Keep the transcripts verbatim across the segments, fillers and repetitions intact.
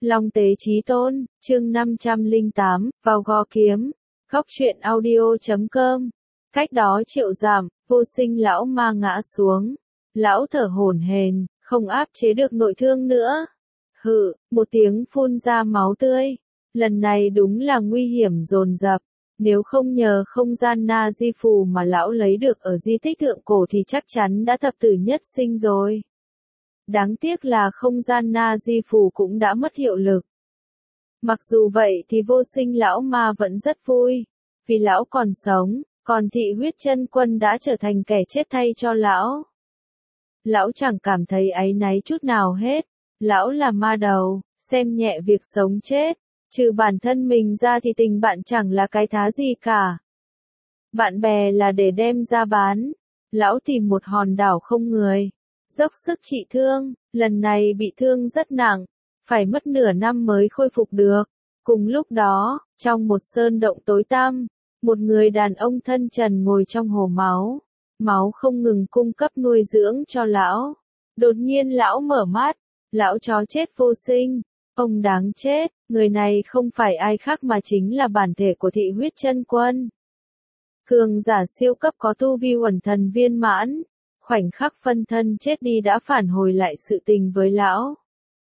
Long Tế Chí Tôn, chương năm trăm lẻ tám, vào gò kiếm, góc truyện audio chấm com. Cách đó triệu dặm, vô sinh lão ma ngã xuống. Lão thở hổn hển, không áp chế được nội thương nữa. Hự, một tiếng phun ra máu tươi. Lần này đúng là nguy hiểm dồn dập. Nếu không nhờ không gian na di phù mà lão lấy được ở di tích thượng cổ thì chắc chắn đã thập tử nhất sinh rồi. Đáng tiếc là không gian na di phù cũng đã mất hiệu lực. Mặc dù vậy thì vô sinh lão ma vẫn rất vui. Vì lão còn sống, còn thị huyết chân quân đã trở thành kẻ chết thay cho lão. Lão chẳng cảm thấy áy náy chút nào hết. Lão là ma đầu, xem nhẹ việc sống chết. Trừ bản thân mình ra thì tình bạn chẳng là cái thá gì cả. Bạn bè là để đem ra bán. Lão tìm một hòn đảo không người. Dốc sức trị thương, lần này bị thương rất nặng. Phải mất nửa năm mới khôi phục được. Cùng lúc đó, trong một sơn động tối tăm, một người đàn ông thân trần ngồi trong hồ máu. Máu không ngừng cung cấp nuôi dưỡng cho lão. Đột nhiên lão mở mắt. Lão chó chết vô sinh. Ông đáng chết, người này không phải ai khác mà chính là bản thể của thị huyết chân quân. Cường giả siêu cấp có tu vi uẩn thần viên mãn, khoảnh khắc phân thân chết đi đã phản hồi lại sự tình với lão.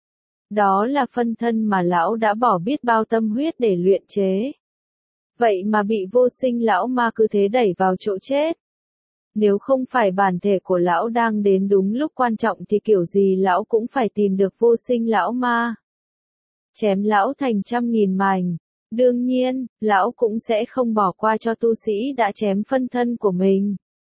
Đó là phân thân mà lão đã bỏ biết bao tâm huyết để luyện chế. Vậy mà bị vô sinh lão ma cứ thế đẩy vào chỗ chết. Nếu không phải bản thể của lão đang đến đúng lúc quan trọng thì kiểu gì lão cũng phải tìm được vô sinh lão ma. Chém lão thành trăm nghìn mảnh. Đương nhiên, lão cũng sẽ không bỏ qua cho tu sĩ đã chém phân thân của mình.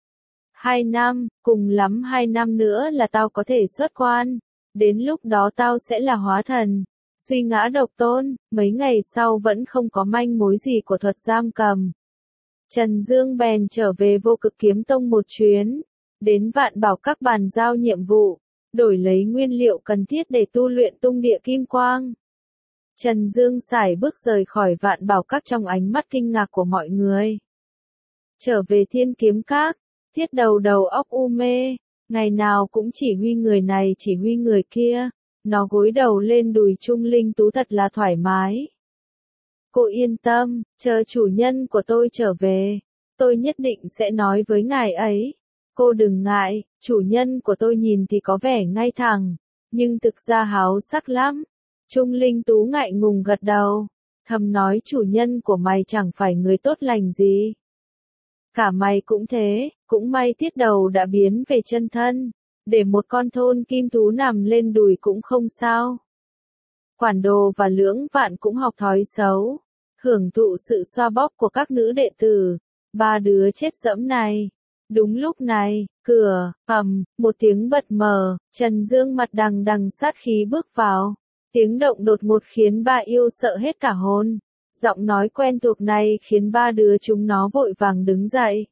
Hai năm, cùng lắm hai năm nữa là tao có thể xuất quan. Đến lúc đó tao sẽ là hóa thần. Suy ngã độc tôn, mấy ngày sau vẫn không có manh mối gì của thuật giam cầm. Trần Dương bèn trở về Vô Cực Kiếm Tông một chuyến. Đến Vạn Bảo Các bàn giao nhiệm vụ. Đổi lấy nguyên liệu cần thiết để tu luyện tung địa kim quang. Trần Dương sải bước rời khỏi Vạn Bảo Các trong ánh mắt kinh ngạc của mọi người. Trở về Thiên Kiếm Các, Thiết Đầu đầu óc u mê, ngày nào cũng chỉ huy người này chỉ huy người kia, nó gối đầu lên đùi Trung Linh Tú thật là thoải mái. Cô yên tâm, chờ chủ nhân của tôi trở về, tôi nhất định sẽ nói với ngài ấy. Cô đừng ngại, chủ nhân của tôi nhìn thì có vẻ ngay thẳng, nhưng thực ra háo sắc lắm. Trung Linh Tú ngại ngùng gật đầu, thầm nói chủ nhân của mày chẳng phải người tốt lành gì. Cả mày cũng thế, cũng may Thiết Đầu đã biến về chân thân, để một con thôn kim thú nằm lên đùi cũng không sao. Quản Đồ và Lưỡng Vạn cũng học thói xấu, hưởng thụ sự xoa bóp của các nữ đệ tử, ba đứa chết dẫm này. Đúng lúc này, cửa, ầm, một tiếng bật mở, Trần Dương mặt đằng đằng sát khí bước vào. Tiếng động đột ngột khiến ba yêu sợ hết cả hồn. Giọng nói quen thuộc này khiến ba đứa chúng nó vội vàng đứng dậy.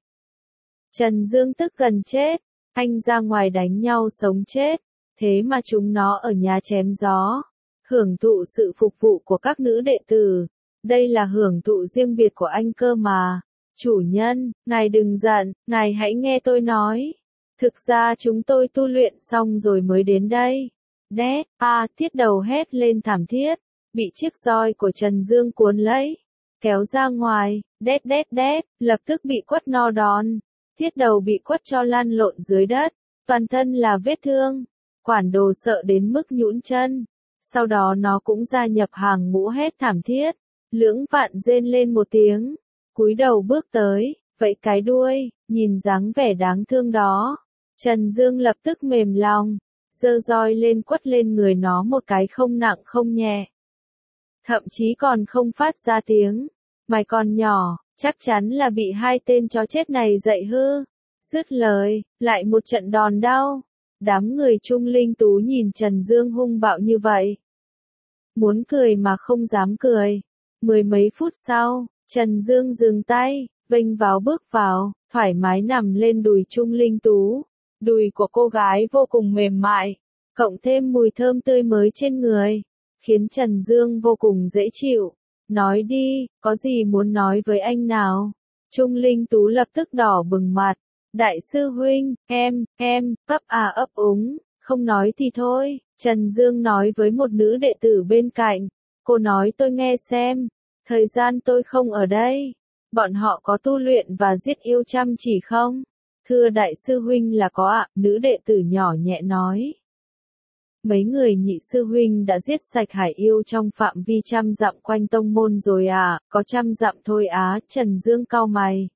Trần Dương tức gần chết, anh ra ngoài đánh nhau sống chết, thế mà chúng nó ở nhà chém gió, hưởng thụ sự phục vụ của các nữ đệ tử. Đây là hưởng thụ riêng biệt của anh cơ mà. Chủ nhân, ngài đừng giận, ngài hãy nghe tôi nói. Thực ra chúng tôi tu luyện xong rồi mới đến đây. Đét, a, Thiết Đầu hét lên thảm thiết, bị chiếc roi của Trần Dương cuốn lấy, kéo ra ngoài, đét đét đét, lập tức bị quất no đòn. Thiết Đầu bị quất cho lăn lộn dưới đất, toàn thân là vết thương. Quản Đồ sợ đến mức nhũn chân, sau đó nó cũng gia nhập hàng ngũ hét thảm thiết. Lưỡng Vạn rên lên một tiếng, cúi đầu bước tới, vẫy cái đuôi, nhìn dáng vẻ đáng thương đó. Trần Dương lập tức mềm lòng, giơ roi lên quất lên người nó một cái không nặng không nhẹ. Thậm chí còn không phát ra tiếng. Mày còn nhỏ, chắc chắn là bị hai tên chó chết này dạy hư. Dứt lời, lại một trận đòn đau. Đám người Trung Linh Tú nhìn Trần Dương hung bạo như vậy. Muốn cười mà không dám cười. Mười mấy phút sau, Trần Dương dừng tay, vênh váo bước vào, thoải mái nằm lên đùi Trung Linh Tú. Đùi của cô gái vô cùng mềm mại, cộng thêm mùi thơm tươi mới trên người, khiến Trần Dương vô cùng dễ chịu. Nói đi, có gì muốn nói với anh nào? Trung Linh Tú lập tức đỏ bừng mặt. Đại sư huynh, em, em, ấp à ấp úng, không nói thì thôi. Trần Dương nói với một nữ đệ tử bên cạnh. Cô nói tôi nghe xem. Thời gian tôi không ở đây. Bọn họ có tu luyện và giết yêu chăm chỉ không? Thưa đại sư huynh là có ạ, nữ đệ tử nhỏ nhẹ nói. Mấy người nhị sư huynh đã giết sạch hải yêu trong phạm vi trăm dặm quanh tông môn rồi à, có trăm dặm thôi á, Trần Dương cau mày.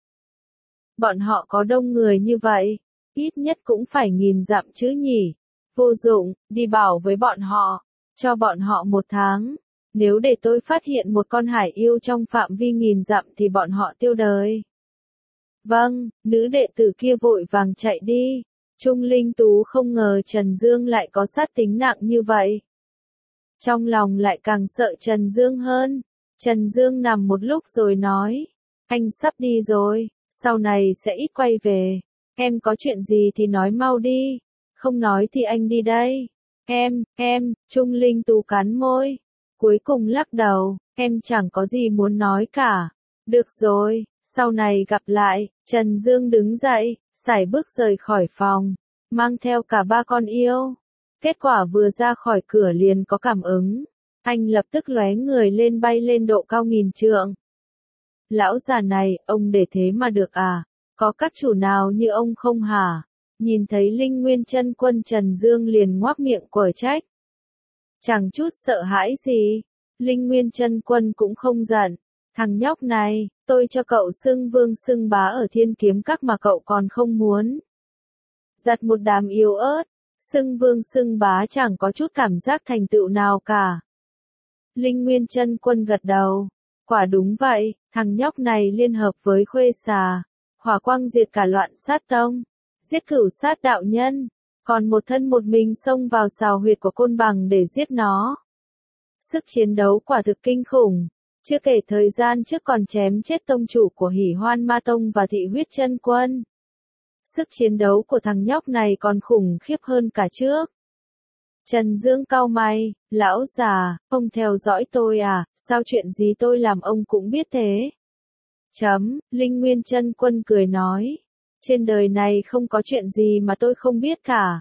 Bọn họ có đông người như vậy, ít nhất cũng phải nghìn dặm chứ nhỉ. Vô dụng, đi bảo với bọn họ, cho bọn họ một tháng. Nếu để tôi phát hiện một con hải yêu trong phạm vi nghìn dặm thì bọn họ tiêu đời. Vâng, nữ đệ tử kia vội vàng chạy đi. Trung Linh Tú không ngờ Trần Dương lại có sát tính nặng như vậy. Trong lòng lại càng sợ Trần Dương hơn. Trần Dương nằm một lúc rồi nói. Anh sắp đi rồi, sau này sẽ ít quay về. Em có chuyện gì thì nói mau đi. Không nói thì anh đi đây. Em, em, Trung Linh Tú cắn môi. Cuối cùng lắc đầu, em chẳng có gì muốn nói cả. Được rồi, sau này gặp lại. Trần Dương đứng dậy, sải bước rời khỏi phòng, mang theo cả ba con yêu. Kết quả vừa ra khỏi cửa liền có cảm ứng. Anh lập tức lóe người lên bay lên độ cao nghìn trượng. Lão già này, ông để thế mà được à? Có các chủ nào như ông không hả? Nhìn thấy Linh Nguyên Chân Quân, Trần Dương liền ngoác miệng quở trách. Chẳng chút sợ hãi gì. Linh Nguyên Chân Quân cũng không giận. Thằng nhóc này, tôi cho cậu xưng vương xưng bá ở Thiên Kiếm Các mà cậu còn không muốn. Giặt một đám yếu ớt, xưng vương xưng bá chẳng có chút cảm giác thành tựu nào cả. Linh Nguyên Chân Quân gật đầu. Quả đúng vậy, thằng nhóc này liên hợp với Khuê Xà, hỏa quang diệt cả Loạn Sát Tông, giết Cửu Sát đạo nhân, còn một thân một mình xông vào sào huyệt của Côn Bằng để giết nó. Sức chiến đấu quả thực kinh khủng. Chưa kể thời gian trước còn chém chết tông chủ của Hỉ Hoan Ma Tông và Thị Huyết Chân Quân. Sức chiến đấu của thằng nhóc này còn khủng khiếp hơn cả trước. Trần Dương cau mày, lão già, ông theo dõi tôi à, sao chuyện gì tôi làm ông cũng biết thế? Chấm, Linh Nguyên Chân Quân cười nói, trên đời này không có chuyện gì mà tôi không biết cả.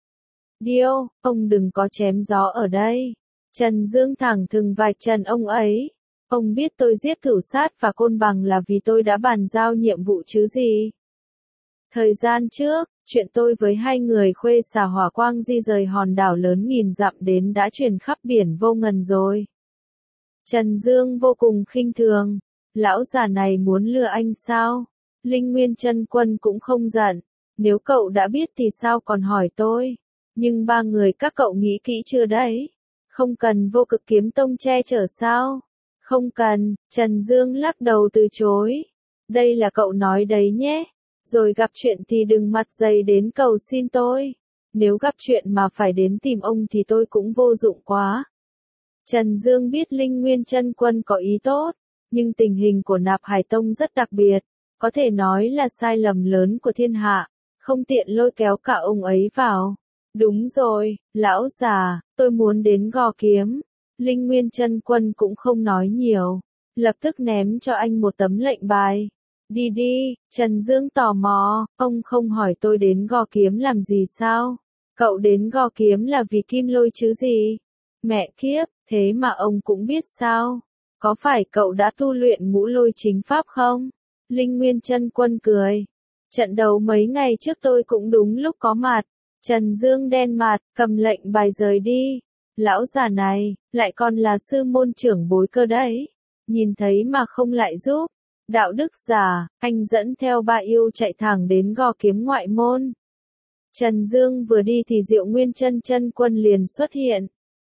Điêu, ông đừng có chém gió ở đây. Trần Dương thẳng thừng vạch trần ông ấy. Ông biết tôi giết Cửu Sát và Côn Bằng là vì tôi đã bàn giao nhiệm vụ chứ gì. Thời gian trước, chuyện tôi với hai người Khuê Xà hỏa quang di rời hòn đảo lớn nghìn dặm đến đã truyền khắp biển vô ngần rồi. Trần Dương vô cùng khinh thường. Lão già này muốn lừa anh sao? Linh Nguyên Chân Quân cũng không giận. Nếu cậu đã biết thì sao còn hỏi tôi? Nhưng ba người các cậu nghĩ kỹ chưa đấy? Không cần Vô Cực Kiếm Tông che chở sao? Không cần, Trần Dương lắc đầu từ chối. Đây là cậu nói đấy nhé. Rồi gặp chuyện thì đừng mặt dày đến cầu xin tôi. Nếu gặp chuyện mà phải đến tìm ông thì tôi cũng vô dụng quá. Trần Dương biết Linh Nguyên Chân Quân có ý tốt, nhưng tình hình của Nạp Hải Tông rất đặc biệt, có thể nói là sai lầm lớn của thiên hạ, không tiện lôi kéo cả ông ấy vào. Đúng rồi, lão già, tôi muốn đến Gò Kiếm. Linh Nguyên Chân Quân cũng không nói nhiều, lập tức ném cho anh một tấm lệnh bài. Đi đi, Trần Dương tò mò, ông không hỏi tôi đến Gò Kiếm làm gì sao? Cậu đến Gò Kiếm là vì Kim Lôi chứ gì? Mẹ kiếp, thế mà ông cũng biết sao? Có phải cậu đã tu luyện Ngũ Lôi Chính Pháp không? Linh Nguyên Chân Quân cười. Trận đấu mấy ngày trước tôi cũng đúng lúc có mặt. Trần Dương đen mặt, cầm lệnh bài rời đi. Lão già này, lại còn là sư môn trưởng bối cơ đấy. Nhìn thấy mà không lại giúp. Đạo đức giả, anh dẫn theo ba yêu chạy thẳng đến Gò Kiếm ngoại môn. Trần Dương vừa đi thì Diệu Nguyên Chân Chân Quân liền xuất hiện.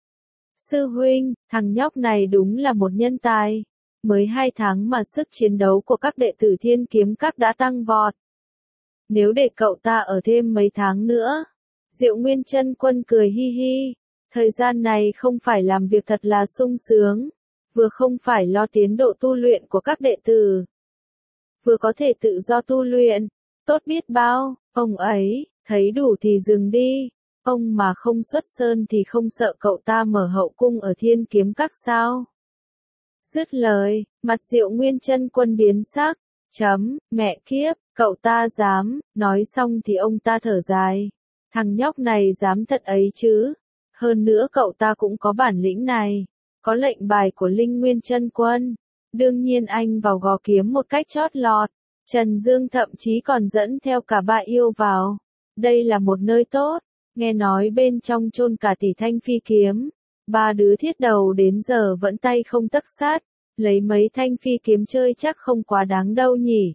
Sư huynh, thằng nhóc này đúng là một nhân tài. Mới hai tháng mà sức chiến đấu của các đệ tử Thiên Kiếm Các đã tăng vọt. Nếu để cậu ta ở thêm mấy tháng nữa. Diệu Nguyên Chân Quân cười hi hi. Thời gian này không phải làm việc thật là sung sướng. Vừa không phải lo tiến độ tu luyện của các đệ tử. Vừa có thể tự do tu luyện. Tốt biết bao, ông ấy, thấy đủ thì dừng đi. Ông mà không xuất sơn thì không sợ cậu ta mở hậu cung ở Thiên Kiếm Các sao? Dứt lời, mặt Diệu Nguyên Chân Quân biến sắc. Chấm, mẹ kiếp, cậu ta dám, nói xong thì ông ta thở dài. Thằng nhóc này dám thật ấy chứ? Hơn nữa cậu ta cũng có bản lĩnh này, có lệnh bài của Linh Nguyên Chân Quân. Đương nhiên anh vào gò kiếm một cách chót lọt. Trần Dương thậm chí còn dẫn theo cả ba yêu vào. Đây là một nơi tốt, nghe nói bên trong chôn cả tỷ thanh phi kiếm. Ba đứa thiết đầu đến giờ vẫn tay không tấc sắt, lấy mấy thanh phi kiếm chơi chắc không quá đáng đâu nhỉ.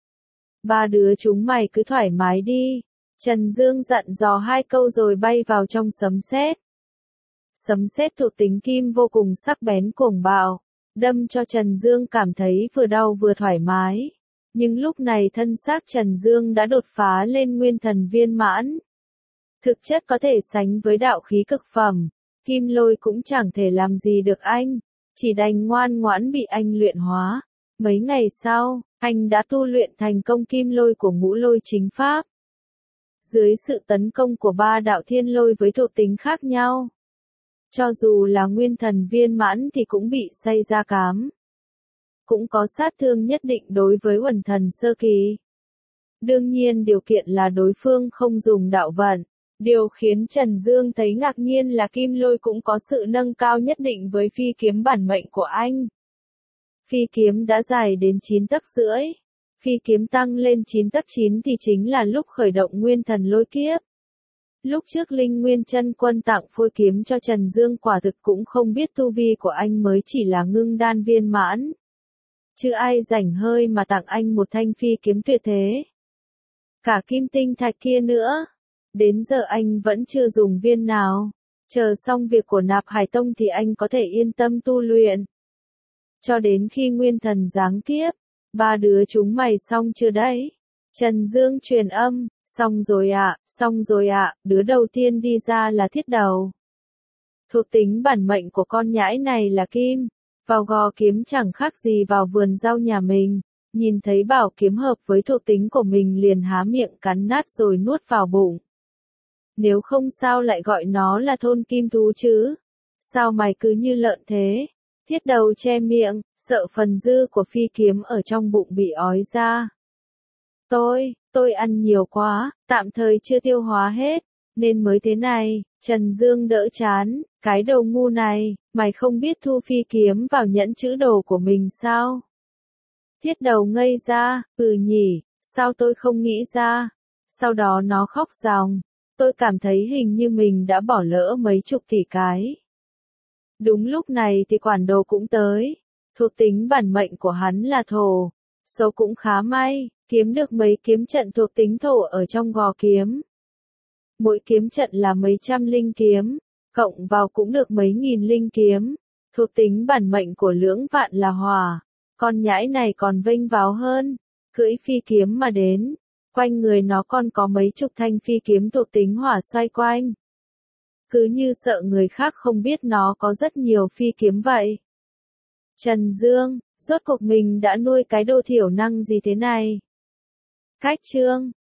Ba đứa chúng mày cứ thoải mái đi. Trần Dương dặn dò hai câu rồi bay vào trong sấm sét. Sấm sét thuộc tính kim vô cùng sắc bén cuồng bạo, đâm cho Trần Dương cảm thấy vừa đau vừa thoải mái. Nhưng lúc này thân xác Trần Dương đã đột phá lên nguyên thần viên mãn. Thực chất có thể sánh với đạo khí cực phẩm, kim lôi cũng chẳng thể làm gì được anh, chỉ đành ngoan ngoãn bị anh luyện hóa. Mấy ngày sau, anh đã tu luyện thành công kim lôi của ngũ lôi chính pháp. Dưới sự tấn công của ba đạo thiên lôi với thuộc tính khác nhau, cho dù là nguyên thần viên mãn thì cũng bị say ra cám. Cũng có sát thương nhất định đối với uẩn thần sơ kỳ. Đương nhiên điều kiện là đối phương không dùng đạo vận. Điều khiến Trần Dương thấy ngạc nhiên là kim lôi cũng có sự nâng cao nhất định với phi kiếm bản mệnh của anh. Phi kiếm đã dài đến chín tấc rưỡi. Phi kiếm tăng lên chín tấc chín thì chính là lúc khởi động nguyên thần lôi kiếp. Lúc trước Linh Nguyên Chân Quân tặng phôi kiếm cho Trần Dương quả thực cũng không biết tu vi của anh mới chỉ là ngưng đan viên mãn. Chứ ai rảnh hơi mà tặng anh một thanh phi kiếm tuyệt thế. Cả kim tinh thạch kia nữa. Đến giờ anh vẫn chưa dùng viên nào. Chờ xong việc của Nạp Hải Tông thì anh có thể yên tâm tu luyện. Cho đến khi nguyên thần giáng kiếp. Ba đứa chúng mày xong chưa đấy? Trần Dương truyền âm. Xong rồi ạ, à, xong rồi ạ, à, đứa đầu tiên đi ra là thiết đầu. Thuộc tính bản mệnh của con nhãi này là kim. Vào gò kiếm chẳng khác gì vào vườn rau nhà mình. Nhìn thấy bảo kiếm hợp với thuộc tính của mình liền há miệng cắn nát rồi nuốt vào bụng. Nếu không sao lại gọi nó là thôn kim thú chứ? Sao mày cứ như lợn thế? Thiết đầu che miệng, sợ phần dư của phi kiếm ở trong bụng bị ói ra. Tôi, tôi ăn nhiều quá, tạm thời chưa tiêu hóa hết, nên mới thế này. Trần Dương đỡ chán, cái đầu ngu này, mày không biết thu phi kiếm vào nhẫn chữ đồ của mình sao? Thiết đầu ngây ra, ừ nhỉ, sao tôi không nghĩ ra? Sau đó nó khóc ròng, tôi cảm thấy hình như mình đã bỏ lỡ mấy chục tỷ cái. Đúng lúc này thì quản đồ cũng tới, thuộc tính bản mệnh của hắn là thổ, số cũng khá may, kiếm được mấy kiếm trận thuộc tính thổ ở trong gò kiếm. Mỗi kiếm trận là mấy trăm linh kiếm, cộng vào cũng được mấy nghìn linh kiếm. Thuộc tính bản mệnh của lưỡng vạn là hỏa. Con nhãi này còn vênh váo hơn, cưỡi phi kiếm mà đến. Quanh người nó còn có mấy chục thanh phi kiếm thuộc tính hỏa xoay quanh. Cứ như sợ người khác không biết nó có rất nhiều phi kiếm vậy. Trần Dương, rốt cuộc mình đã nuôi cái đồ thiểu năng gì thế này? Cách chương